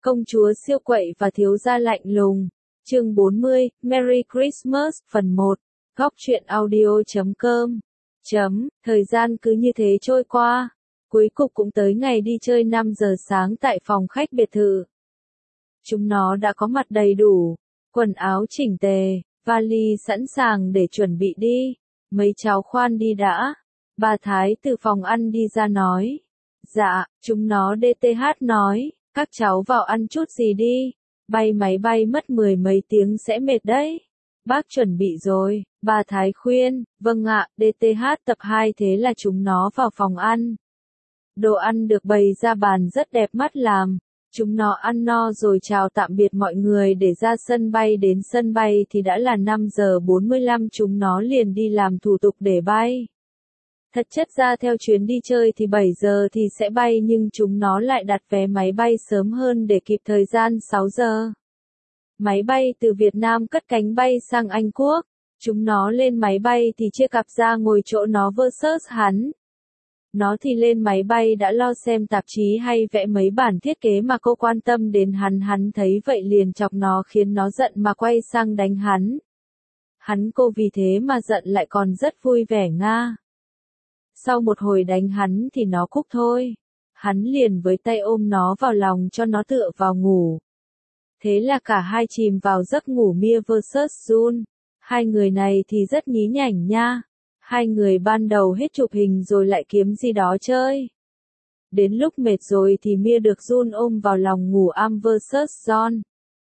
Công chúa siêu quậy và thiếu gia lạnh lùng. Chương 40, Merry Christmas, phần 1. Góc truyện audio.com. Thời gian cứ như thế trôi qua. Cuối cùng cũng tới ngày đi chơi 5 giờ sáng tại phòng khách biệt thự. Chúng nó đã có mặt đầy đủ, quần áo chỉnh tề, vali sẵn sàng để chuẩn bị đi. Mấy cháu khoan đi đã. Bà Thái từ phòng ăn đi ra nói. Dạ, chúng nó DTH nói, các cháu vào ăn chút gì đi. Bay máy bay mất 10 mấy tiếng sẽ mệt đấy. Bác chuẩn bị rồi, bà Thái khuyên. Vâng ạ, DTH tập 2. Thế là chúng nó vào phòng ăn. Đồ ăn được bày ra bàn rất đẹp mắt làm. Chúng nó ăn no rồi chào tạm biệt mọi người để ra sân bay. Đến sân bay thì đã là 5 giờ 45, chúng nó liền đi làm thủ tục để bay. Thật chất ra theo chuyến đi chơi thì 7 giờ thì sẽ bay, nhưng chúng nó lại đặt vé máy bay sớm hơn để kịp thời gian 6 giờ. Máy bay từ Việt Nam cất cánh bay sang Anh Quốc. Chúng nó lên máy bay thì chia cặp ra ngồi chỗ nó versus hắn. Nó thì lên máy bay đã lo xem tạp chí hay vẽ mấy bản thiết kế mà cô quan tâm đến hắn. Hắn thấy vậy liền chọc nó khiến nó giận mà quay sang đánh hắn. Hắn cô vì thế mà giận lại còn rất vui vẻ nga. Sau một hồi đánh hắn thì nó cúc thôi. Hắn liền với tay ôm nó vào lòng cho nó tựa vào ngủ. Thế là cả hai chìm vào giấc ngủ. Mia vs Jun. Hai người này thì rất nhí nhảnh nha. Hai người ban đầu hết chụp hình rồi lại kiếm gì đó chơi. Đến lúc mệt rồi thì Mia được Jun ôm vào lòng ngủ. Am vs John.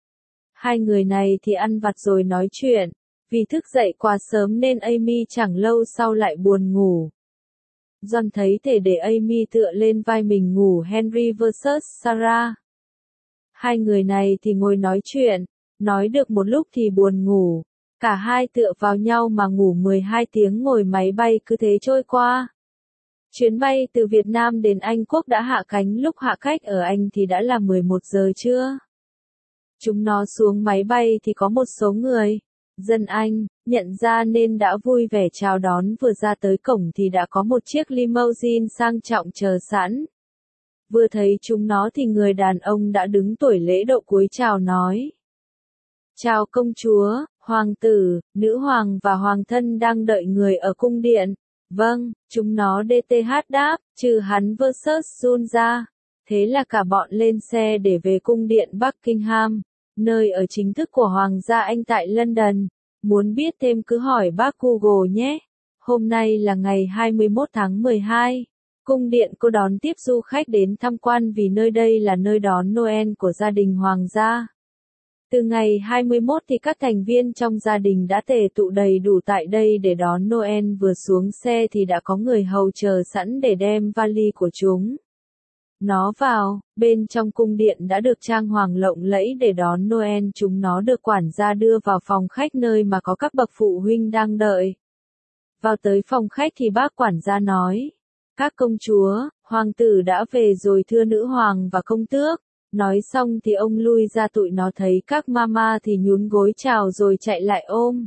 Hai người này thì ăn vặt rồi nói chuyện. Vì thức dậy quá sớm nên Amy chẳng lâu sau lại buồn ngủ. John thấy thể để Amy tựa lên vai mình ngủ. Henry vs Sarah. Hai người này thì ngồi nói chuyện, nói được một lúc thì buồn ngủ. Cả hai tựa vào nhau mà ngủ 12 tiếng ngồi máy bay cứ thế trôi qua. Chuyến bay từ Việt Nam đến Anh Quốc đã hạ cánh, lúc hạ cách ở Anh thì đã là 11 giờ trưa. Chúng nó xuống máy bay thì có một số người, dân Anh, nhận ra nên đã vui vẻ chào đón. Vừa ra tới cổng thì đã có một chiếc limousine sang trọng chờ sẵn. Vừa thấy chúng nó thì người đàn ông đã đứng tuổi lễ độ cúi chào nói. Chào công chúa, hoàng tử, nữ hoàng và hoàng thân đang đợi người ở cung điện. Vâng, chúng nó DTH đáp, trừ hắn vs Jun ra. Thế là cả bọn lên xe để về cung điện Buckingham, nơi ở chính thức của Hoàng gia Anh tại London. Muốn biết thêm cứ hỏi bác Google nhé. Hôm nay là ngày 21 tháng 12. Cung điện cô đón tiếp du khách đến tham quan vì nơi đây là nơi đón Noel của gia đình Hoàng gia. Từ ngày 21 thì các thành viên trong gia đình đã tề tụ đầy đủ tại đây để đón Noel. Vừa xuống xe thì đã có người hầu chờ sẵn để đem vali của chúng nó vào. Bên trong cung điện đã được trang hoàng lộng lẫy để đón Noel. Chúng nó được quản gia đưa vào phòng khách nơi mà có các bậc phụ huynh đang đợi. Vào tới phòng khách thì bác quản gia nói. Các công chúa, hoàng tử đã về rồi thưa nữ hoàng và công tước. Nói xong thì ông lui ra, tụi nó thấy các mama thì nhún gối chào rồi chạy lại ôm.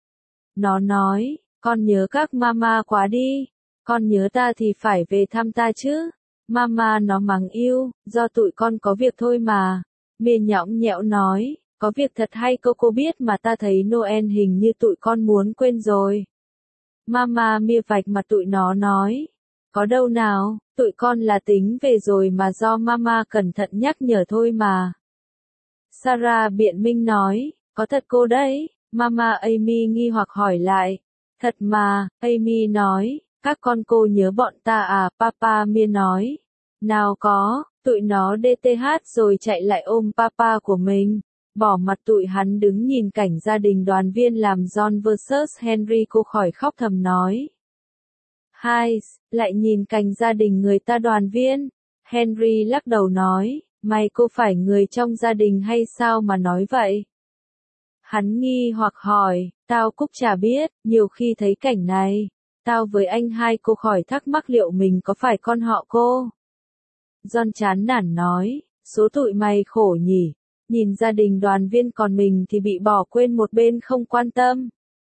Nó nói, con nhớ các mama quá đi. Con nhớ ta thì phải về thăm ta chứ. Mama nó mắng yêu, do tụi con có việc thôi mà. Mia nhõng nhẽo nói, có việc thật hay cô biết mà ta thấy Noel hình như tụi con muốn quên rồi. Mama Mia vạch mặt tụi nó nói. Có đâu nào, tụi con là tính về rồi mà do mama cẩn thận nhắc nhở thôi mà. Sarah biện minh nói, có thật cô đấy. Mama Amy nghi hoặc hỏi lại. Thật mà, Amy nói, các con cô nhớ bọn ta à? Papa Mia nói. Nào có, tụi nó DTH rồi chạy lại ôm papa của mình. Bỏ mặt tụi hắn đứng nhìn cảnh gia đình đoàn viên làm John vs Henry. Cô khỏi khóc thầm nói. Hai, lại nhìn cảnh gia đình người ta đoàn viên. Henry lắc đầu nói, mày cô phải người trong gia đình hay sao mà nói vậy? Hắn nghi hoặc hỏi, tao cũng chả biết, nhiều khi thấy cảnh này, tao với anh hai cô khỏi thắc mắc liệu mình có phải con họ cô. John chán nản nói, số tụi mày khổ nhỉ, nhìn gia đình đoàn viên còn mình thì bị bỏ quên một bên không quan tâm.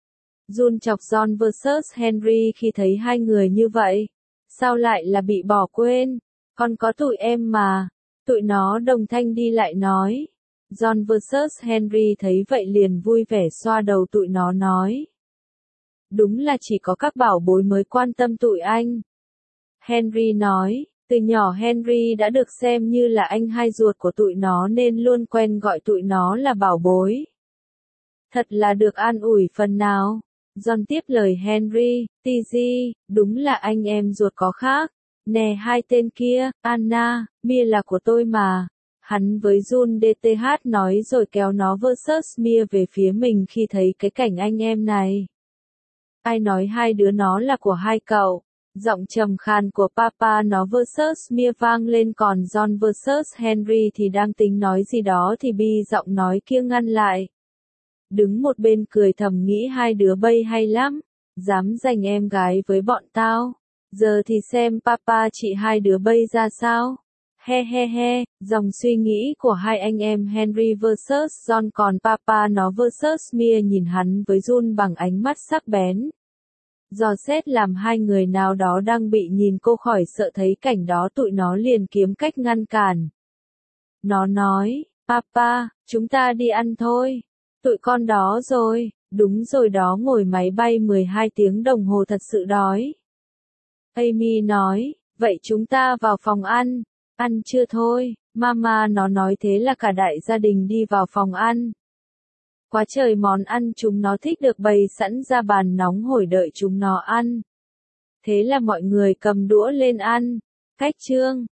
Jun chọc John vs Henry khi thấy hai người như vậy. Sao lại là bị bỏ quên? Con có tụi em mà. Tụi nó đồng thanh đi lại nói. John vs Henry thấy vậy liền vui vẻ xoa đầu tụi nó nói. Đúng là chỉ có các bảo bối mới quan tâm tụi anh. Henry nói, từ nhỏ Henry đã được xem như là anh hai ruột của tụi nó nên luôn quen gọi tụi nó là bảo bối. Thật là được an ủi phần nào. John tiếp lời Henry, TG, đúng là anh em ruột có khác. Nè hai tên kia, Anna, Mia là của tôi mà. Hắn với Jun DTH nói rồi kéo nó vs Mia về phía mình khi thấy cái cảnh anh em này. Ai nói hai đứa nó là của hai cậu? Giọng trầm khàn của Papa nó vs Mia vang lên còn John vs Henry thì đang tính nói gì đó thì Bi giọng nói kia ngăn lại. Đứng một bên cười thầm nghĩ hai đứa bay hay lắm, dám giành em gái với bọn tao. Giờ thì xem Papa chị hai đứa bay ra sao. He he he, dòng suy nghĩ của hai anh em Henry vs John còn Papa nó vs Mia nhìn hắn với Jun bằng ánh mắt sắc bén. Dò xét làm hai người nào đó đang bị nhìn cô khỏi sợ thấy cảnh đó tụi nó liền kiếm cách ngăn cản. Nó nói, Papa, chúng ta đi ăn thôi. Tụi con đó rồi, đúng rồi đó ngồi máy bay 12 tiếng đồng hồ thật sự đói. Amy nói, vậy chúng ta vào phòng ăn chưa thôi, Mama nó nói thế là cả đại gia đình đi vào phòng ăn. Quá trời món ăn chúng nó thích được bày sẵn ra bàn nóng hổi đợi chúng nó ăn. Thế là mọi người cầm đũa lên ăn. Cách chương